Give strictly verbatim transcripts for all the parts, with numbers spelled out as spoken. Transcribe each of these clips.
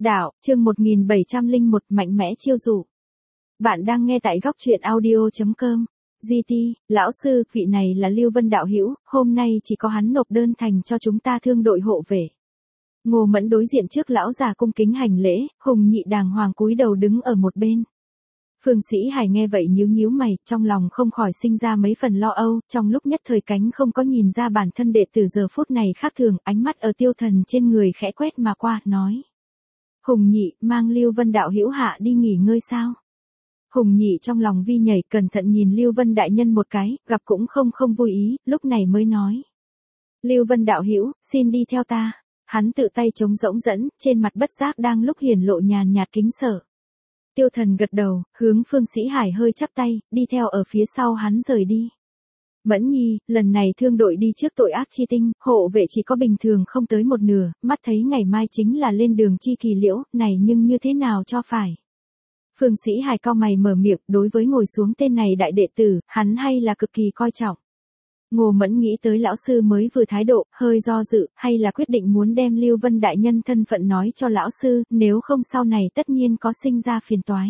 Đạo, chương một nghìn bảy trăm lẻ một mạnh mẽ chiêu dụ. Bạn đang nghe tại góc truyện audio chấm com. giê tê, lão sư, vị này là Lưu Vân đạo hữu, hôm nay chỉ có hắn nộp đơn thành cho chúng ta thương đội hộ vệ. Ngô Mẫn đối diện trước lão già cung kính hành lễ, Hùng Nhị đàng hoàng cúi đầu đứng ở một bên. Phương Sĩ Hải nghe vậy nhíu nhíu mày, trong lòng không khỏi sinh ra mấy phần lo âu, trong lúc nhất thời cánh không có nhìn ra bản thân đệ tử giờ phút này khác thường, ánh mắt ở Tiêu Thần trên người khẽ quét mà qua, nói. Hùng Nhị, mang Lưu Vân đạo hữu hạ đi nghỉ ngơi sao? Hùng Nhị trong lòng vi nhảy, cẩn thận nhìn Lưu Vân đại nhân một cái, gặp cũng không không vui ý, lúc này mới nói. Lưu Vân đạo hữu, xin đi theo ta. Hắn tự tay chống rỗng dẫn, trên mặt bất giác đang lúc hiển lộ nhàn nhạt kính sợ. Tiêu Thần gật đầu, hướng Phương Sĩ Hải hơi chắp tay, đi theo ở phía sau hắn rời đi. Mẫn Nhi, lần này thương đội đi trước tội ác chi tinh, hộ vệ chỉ có bình thường không tới một nửa, mắt thấy ngày mai chính là lên đường chi kỳ liễu, này nhưng như thế nào cho phải. Phương Sĩ Hải cau mày mở miệng, đối với ngồi xuống tên này đại đệ tử, hắn hay là cực kỳ coi trọng. Ngô Mẫn nghĩ tới lão sư mới vừa thái độ, hơi do dự, hay là quyết định muốn đem Lưu Vân đại nhân thân phận nói cho lão sư, nếu không sau này tất nhiên có sinh ra phiền toái.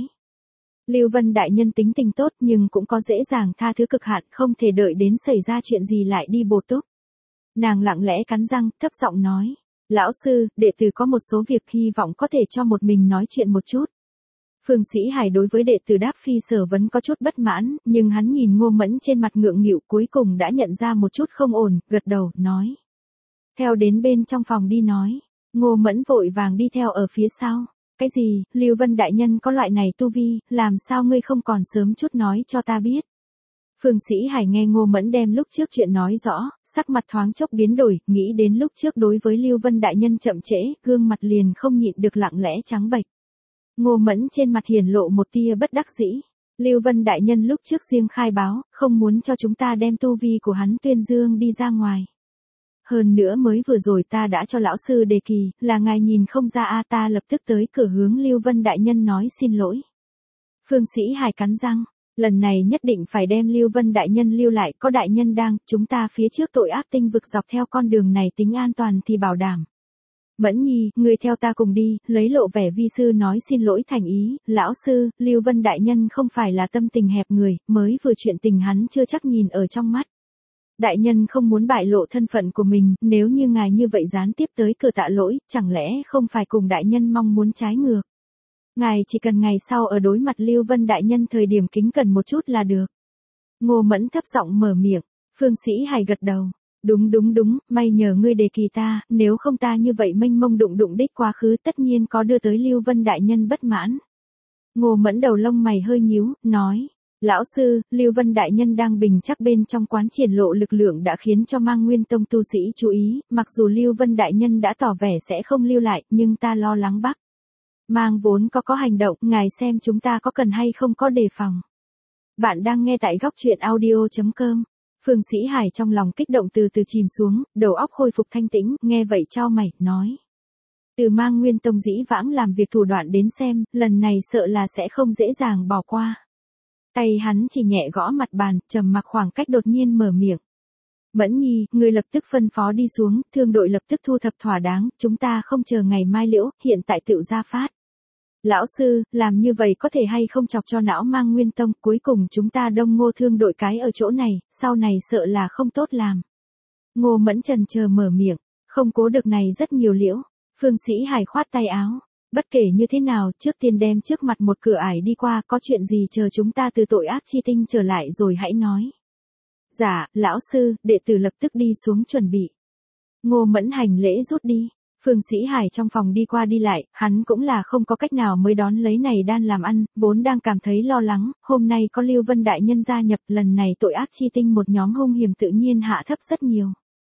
Lưu Vân đại nhân tính tình tốt nhưng cũng có dễ dàng tha thứ cực hạn, không thể đợi đến xảy ra chuyện gì lại đi bổ túc. Nàng lặng lẽ cắn răng, thấp giọng nói, lão sư, đệ tử có một số việc hy vọng có thể cho một mình nói chuyện một chút. Phương Sĩ Hải đối với đệ tử đáp phi sở vấn có chút bất mãn, nhưng hắn nhìn Ngô Mẫn trên mặt ngượng nghịu cuối cùng đã nhận ra một chút không ổn, gật đầu, nói. Theo đến bên trong phòng đi nói, Ngô Mẫn vội vàng đi theo ở phía sau. Cái gì, Lưu Vân đại nhân có loại này tu vi, làm sao ngươi không còn sớm chút nói cho ta biết. Phương Sĩ Hải nghe Ngô Mẫn đem lúc trước chuyện nói rõ, sắc mặt thoáng chốc biến đổi, nghĩ đến lúc trước đối với Lưu Vân đại nhân chậm trễ, gương mặt liền không nhịn được lặng lẽ trắng bệch. Ngô Mẫn trên mặt hiển lộ một tia bất đắc dĩ. Lưu Vân đại nhân lúc trước riêng khai báo, không muốn cho chúng ta đem tu vi của hắn tuyên dương đi ra ngoài. Hơn nữa mới vừa rồi ta đã cho lão sư đề kỳ, là ngài nhìn không ra a ta lập tức tới cửa hướng Lưu Vân đại nhân nói xin lỗi. Phương Sĩ Hải cắn răng, lần này nhất định phải đem Lưu Vân đại nhân lưu lại, có đại nhân đang, chúng ta phía trước tội ác tinh vực dọc theo con đường này tính an toàn thì bảo đảm. Mẫn Nhi, người theo ta cùng đi, lấy lộ vẻ vi sư nói xin lỗi thành ý, lão sư, Lưu Vân đại nhân không phải là tâm tình hẹp người, mới vừa chuyện tình hắn chưa chắc nhìn ở trong mắt. Đại nhân không muốn bại lộ thân phận của mình, nếu như ngài như vậy gián tiếp tới cửa tạ lỗi, chẳng lẽ không phải cùng đại nhân mong muốn trái ngược. Ngài chỉ cần ngày sau ở đối mặt Lưu Vân đại nhân thời điểm kính cẩn một chút là được. Ngô Mẫn thấp giọng mở miệng, Phương Sĩ Hải gật đầu. Đúng đúng đúng, may nhờ ngươi đề kỳ ta, nếu không ta như vậy mênh mông đụng đụng đích quá khứ tất nhiên có đưa tới Lưu Vân đại nhân bất mãn. Ngô Mẫn đầu lông mày hơi nhíu, nói. Lão sư, Lưu Vân đại nhân đang bình chắc bên trong quán triển lộ lực lượng đã khiến cho Mang Nguyên Tông tu sĩ chú ý, mặc dù Lưu Vân đại nhân đã tỏ vẻ sẽ không lưu lại, nhưng ta lo lắng Bắc Mang vốn có có hành động, ngài xem chúng ta có cần hay không có đề phòng. Bạn đang nghe tại góc truyện audio chấm com. Phương Sĩ Hải trong lòng kích động từ từ chìm xuống, đầu óc khôi phục thanh tĩnh, nghe vậy chau mày, nói. Từ Mang Nguyên Tông dĩ vãng làm việc thủ đoạn đến xem, lần này sợ là sẽ không dễ dàng bỏ qua. Tay hắn chỉ nhẹ gõ mặt bàn, trầm mặc khoảng cách đột nhiên mở miệng. Mẫn Nhi, người lập tức phân phó đi xuống, thương đội lập tức thu thập thỏa đáng, chúng ta không chờ ngày mai liễu, hiện tại tự ra phát. Lão sư, làm như vậy có thể hay không chọc cho não Mang Nguyên Tông, cuối cùng chúng ta đông Ngô thương đội cái ở chỗ này, sau này sợ là không tốt làm. Ngô Mẫn chần chờ mở miệng, không cố được này rất nhiều liễu. Phương Sĩ Hải khoát tay áo, bất kể như thế nào, trước tiên đem trước mặt một cửa ải đi qua, có chuyện gì chờ chúng ta từ tội ác chi tinh trở lại rồi hãy nói. Dạ, lão sư, đệ tử lập tức đi xuống chuẩn bị. Ngô Mẫn hành lễ rút đi. Phương Sĩ Hải trong phòng đi qua đi lại, hắn cũng là không có cách nào mới đón lấy này đan làm ăn, vốn đang cảm thấy lo lắng, hôm nay có Lưu Vân đại nhân gia nhập, lần này tội ác chi tinh một nhóm hung hiểm tự nhiên hạ thấp rất nhiều.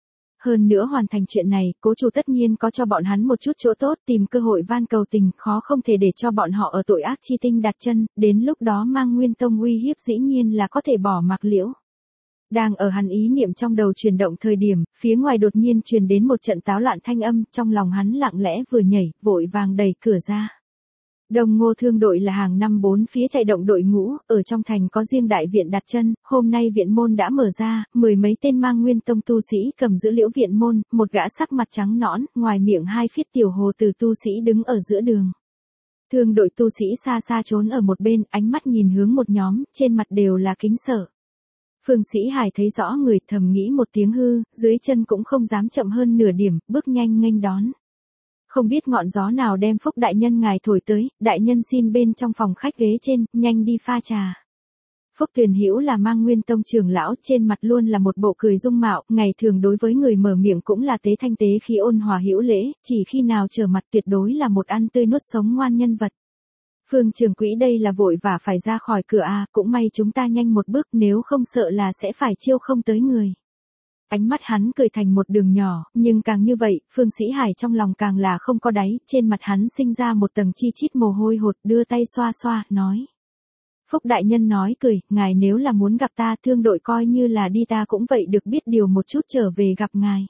Hơn nữa hoàn thành chuyện này, cố chủ tất nhiên có cho bọn hắn một chút chỗ tốt, tìm cơ hội van cầu tình, khó không thể để cho bọn họ ở tội ác chi tinh đặt chân, đến lúc đó Mang Nguyên Tông uy hiếp dĩ nhiên là có thể bỏ mặc liễu. Đang ở hắn ý niệm trong đầu chuyển động thời điểm, phía ngoài đột nhiên truyền đến một trận táo loạn thanh âm, trong lòng hắn lặng lẽ vừa nhảy, vội vàng đẩy cửa ra. Đồng Ngô Thương đội là hàng năm bốn phía chạy động đội ngũ, ở trong thành có riêng đại viện đặt chân, hôm nay viện môn đã mở ra, mười mấy tên Mang Nguyên Tông tu sĩ cầm giữ liễu viện môn, một gã sắc mặt trắng nõn, ngoài miệng hai phiết tiểu hồ từ tu sĩ đứng ở giữa đường. Thương đội tu sĩ xa xa trốn ở một bên, ánh mắt nhìn hướng một nhóm, trên mặt đều là kính sợ. Phương Sĩ Hải thấy rõ người, thầm nghĩ một tiếng hư, dưới chân cũng không dám chậm hơn nửa điểm, bước nhanh nghênh đón. Không biết ngọn gió nào đem Phúc đại nhân ngài thổi tới, đại nhân xin bên trong phòng khách ghế trên, nhanh đi pha trà. Phúc Tuyền Hữu là Mang Nguyên Tông trưởng lão, trên mặt luôn là một bộ cười dung mạo, ngày thường đối với người mở miệng cũng là tế thanh tế khí ôn hòa hữu lễ, chỉ khi nào trở mặt tuyệt đối là một ăn tươi nuốt sống ngoan nhân vật. Phương trưởng quỹ đây là vội và phải ra khỏi cửa à, cũng may chúng ta nhanh một bước, nếu không sợ là sẽ phải chiêu không tới người. Ánh mắt hắn cười thành một đường nhỏ, nhưng càng như vậy, Phương Sĩ Hải trong lòng càng là không có đáy, trên mặt hắn sinh ra một tầng chi chít mồ hôi hột, đưa tay xoa xoa, nói. Phúc đại nhân nói cười, ngài nếu là muốn gặp ta, thương đội coi như là đi ta cũng vậy được biết điều một chút trở về gặp ngài.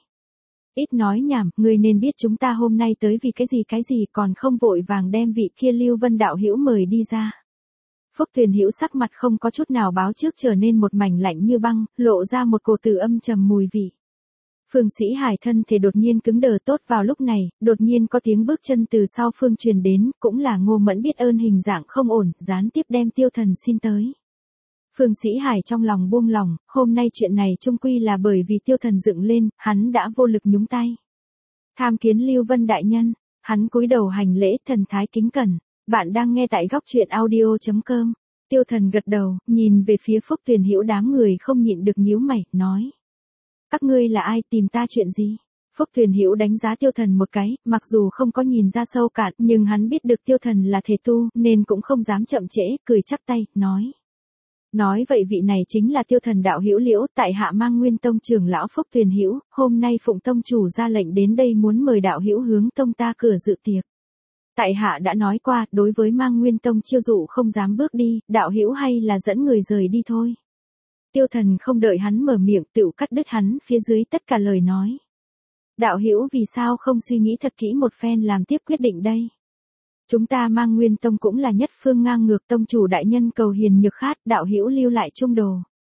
Ít nói nhảm, ngươi nên biết chúng ta hôm nay tới vì cái gì cái gì, còn không vội vàng đem vị kia Lưu Vân đạo hữu mời đi ra. Phúc Tuyền Hữu sắc mặt không có chút nào báo trước trở nên một mảnh lạnh như băng, lộ ra một cổ tử âm trầm mùi vị. Phương Sĩ Hải thân thể đột nhiên cứng đờ, tốt vào lúc này, đột nhiên có tiếng bước chân từ sau phương truyền đến, cũng là Ngô Mẫn biết ơn hình dạng không ổn, gián tiếp đem Tiêu Thần xin tới. Phương Sĩ Hải trong lòng buông lòng, hôm nay chuyện này chung quy là bởi vì Tiêu Thần dựng lên, hắn đã vô lực nhúng tay. Tham kiến Lưu Vân đại nhân, hắn cúi đầu hành lễ, thần thái kính cẩn. Bạn đang nghe tại góc truyện audio chấm com. Tiêu Thần gật đầu, nhìn về phía Phúc Tuyền Hữu, đám người không nhịn được nhíu mày, nói. Các ngươi là ai, tìm ta chuyện gì? Phúc Tuyền Hữu đánh giá Tiêu Thần một cái, mặc dù không có nhìn ra sâu cạn, nhưng hắn biết được Tiêu Thần là thể tu, nên cũng không dám chậm trễ, cười chắp tay, nói. Nói vậy vị này chính là Tiêu Thần đạo hữu Liễu, tại hạ Mang Nguyên Tông trưởng lão Phúc Tuyền Hữu, hôm nay Phụng Tông chủ ra lệnh đến đây muốn mời đạo hữu hướng tông ta cửa dự tiệc. Tại hạ đã nói qua, đối với Mang Nguyên Tông chiêu dụ không dám bước đi, đạo hữu hay là dẫn người rời đi thôi. Tiêu Thần không đợi hắn mở miệng, tựu cắt đứt hắn phía dưới tất cả lời nói. Đạo hữu vì sao không suy nghĩ thật kỹ một phen làm tiếp quyết định đây? Chúng ta Mang Nguyên Tông cũng là nhất phương ngang ngược, tông chủ đại nhân cầu hiền nhược khát, đạo hữu lưu lại chung đồ.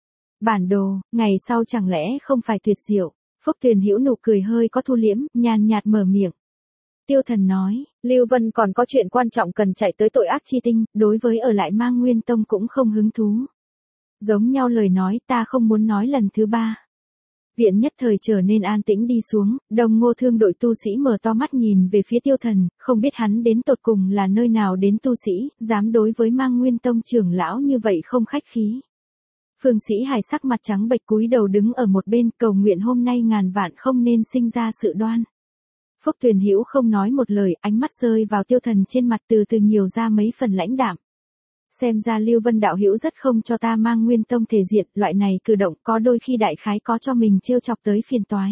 Bản đồ, ngày sau chẳng lẽ không phải tuyệt diệu? Phúc Tuyền Hữu nụ cười hơi có thu liễm, nhàn nhạt mở miệng. Tiêu Thần nói, Lưu Vân còn có chuyện quan trọng cần chạy tới tội ác chi tinh, đối với ở lại Mang Nguyên Tông cũng không hứng thú. Giống nhau lời nói, ta không muốn nói lần thứ ba. Viện nhất thời trở nên an tĩnh đi xuống, Đồng Ngô Thương đội tu sĩ mở to mắt nhìn về phía Tiêu Thần, không biết hắn đến tột cùng là nơi nào đến tu sĩ, dám đối với Mang Nguyên Tông trưởng lão như vậy không khách khí. Phương Sĩ Hải sắc mặt trắng bệch cúi đầu đứng ở một bên, cầu nguyện hôm nay ngàn vạn không nên sinh ra sự đoan. Phúc Tuyền Hữu không nói một lời, ánh mắt rơi vào Tiêu Thần trên mặt, từ từ nhiều ra mấy phần lãnh đạm. Xem ra Lưu Vân đạo hữu rất không cho ta Mang Nguyên Tông thể diện, loại này cử động có đôi khi đại khái có cho mình trêu chọc tới phiền toái.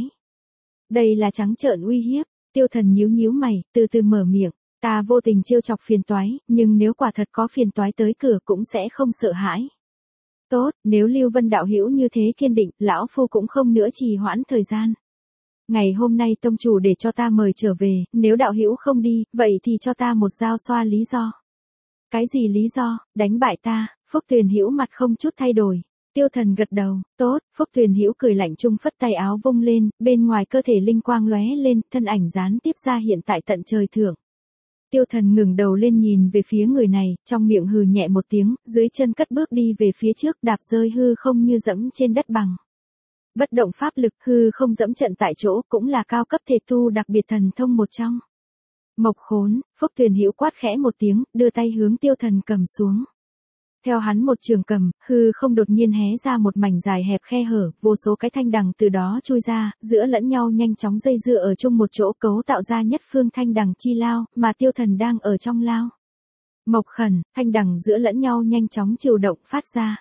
Đây là trắng trợn uy hiếp. Tiêu Thần nhíu nhíu mày, từ từ mở miệng, ta vô tình trêu chọc phiền toái, nhưng nếu quả thật có phiền toái tới cửa cũng sẽ không sợ hãi. Tốt, nếu Lưu Vân đạo hữu như thế kiên định, lão phu cũng không nữa trì hoãn thời gian. Ngày hôm nay tông chủ để cho ta mời trở về, nếu đạo hữu không đi, vậy thì cho ta một dao xoa lý do. Cái gì lý do? Đánh bại ta? Phúc Tuyền Hữu mặt không chút thay đổi. Tiêu Thần gật đầu, tốt. Phúc Tuyền Hữu cười lạnh trung phất tay áo vung lên, bên ngoài cơ thể linh quang lóe lên, thân ảnh gián tiếp ra hiện tại tận trời thượng. Tiêu Thần ngừng đầu lên nhìn về phía người này, trong miệng hừ nhẹ một tiếng, dưới chân cất bước đi về phía trước, đạp rơi hư không như dẫm trên đất bằng. Bất động pháp lực, hư không dẫm trận tại chỗ, cũng là cao cấp thể tu đặc biệt thần thông một trong. Mộc khốn, Phúc Tuyền Hữu quát khẽ một tiếng, đưa tay hướng Tiêu Thần cầm xuống. Theo hắn một trường cầm, hư không đột nhiên hé ra một mảnh dài hẹp khe hở, vô số cái thanh đằng từ đó chui ra, giữa lẫn nhau nhanh chóng dây dưa ở chung một chỗ, cấu tạo ra nhất phương thanh đằng chi lao, mà Tiêu Thần đang ở trong lao. Mộc khẩn, thanh đằng giữa lẫn nhau nhanh chóng chiều động phát ra.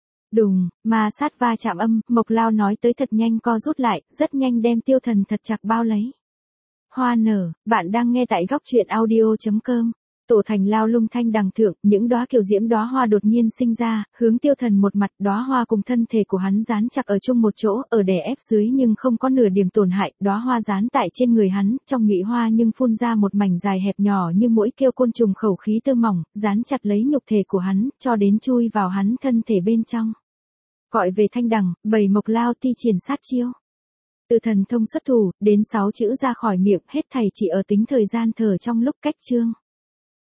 Đùng, ma sát va chạm âm, Mộc lao nói tới thật nhanh co rút lại, rất nhanh đem Tiêu Thần thật chặt bao lấy. Hoa nở, bạn đang nghe tại góc truyện audio chấm com. Tổ thành lao lung thanh đằng thượng, những đóa kiều diễm đóa hoa đột nhiên sinh ra, hướng Tiêu Thần một mặt, đóa hoa cùng thân thể của hắn dán chặt ở chung một chỗ, ở đè ép dưới nhưng không có nửa điểm tổn hại, đóa hoa dán tại trên người hắn, trong nhụy hoa nhưng phun ra một mảnh dài hẹp nhỏ như mũi kêu côn trùng khẩu khí tơ mỏng, dán chặt lấy nhục thể của hắn, cho đến chui vào hắn thân thể bên trong. Gọi về thanh đằng, bầy mộc lao ti triển sát chiêu. Từ thần thông xuất thủ, đến sáu chữ ra khỏi miệng, hết thảy chỉ ở tính thời gian thở trong lúc cách chương.